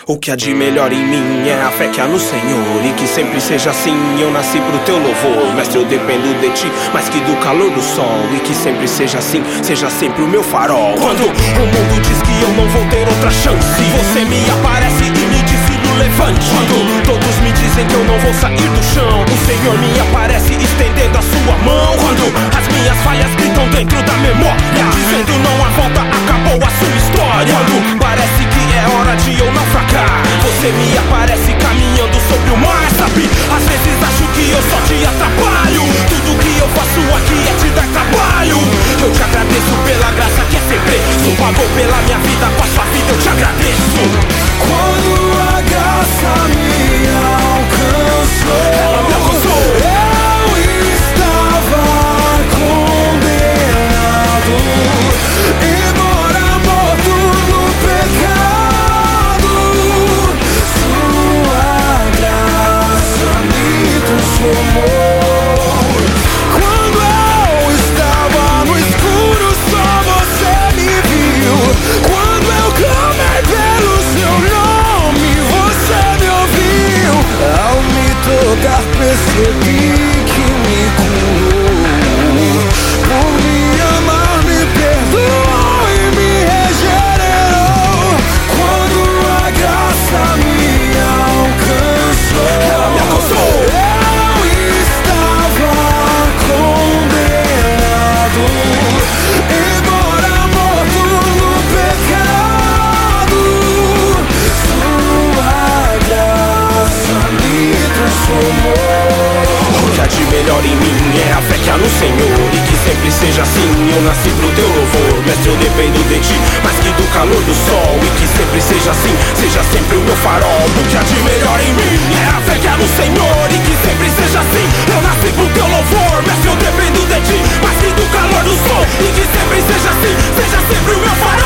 O que há de melhor em mim é a fé que há no Senhor, e que sempre seja assim, eu nasci pro teu louvor. Mestre, eu dependo de ti, mais que do calor do sol, e que sempre seja assim, seja sempre o meu farol. Quando o mundo diz que eu não vou ter outra chance, você me aparece e me diz: filho, levante. Quando todos me dizem que eu não vou sair do chão, o Senhor me aparece estendendo a sua mão. Quando as minhas falhas gritam dentro da memória, dizendo não há volta, acabou a sua história. Quando parece que é hora de eu naufragar, você me aparece caminhando sobre o mar, sabe? Às vezes acho que eu só te atrapalho. Tudo que eu faço aqui é te dar trabalho. Eu te agradeço pela graça que é sem preço. Pagou pela minha vida, com a sua vida eu te agradeço. Quando a graça me alcançou, ela me alcançou. Eu estava condenado, embora morto no pecado. Sua graça me transformou. Quando eu estava no escuro, só você me viu. Quando eu clamei pelo seu nome, você me ouviu. Ao me tocar, percebi que me curou. Por me amar, me perdoou e me regenerou. Quando a graça me alcançou, ela me alcançou. eu estava condenado, embora morto no pecado. Sua graça me transformou. O que há de melhor em mim é a fé que há no Senhor, e que sempre seja assim, eu nasci pro teu louvor. Mestre, eu dependo de ti, mais que do calor do sol, e que sempre seja assim, seja sempre o meu farol. O que há de melhor em mim é a fé que há no Senhor, e que sempre seja assim, eu nasci pro teu louvor. Mestre, eu dependo de ti, mais que do calor do sol, e que sempre seja assim, seja sempre o meu farol.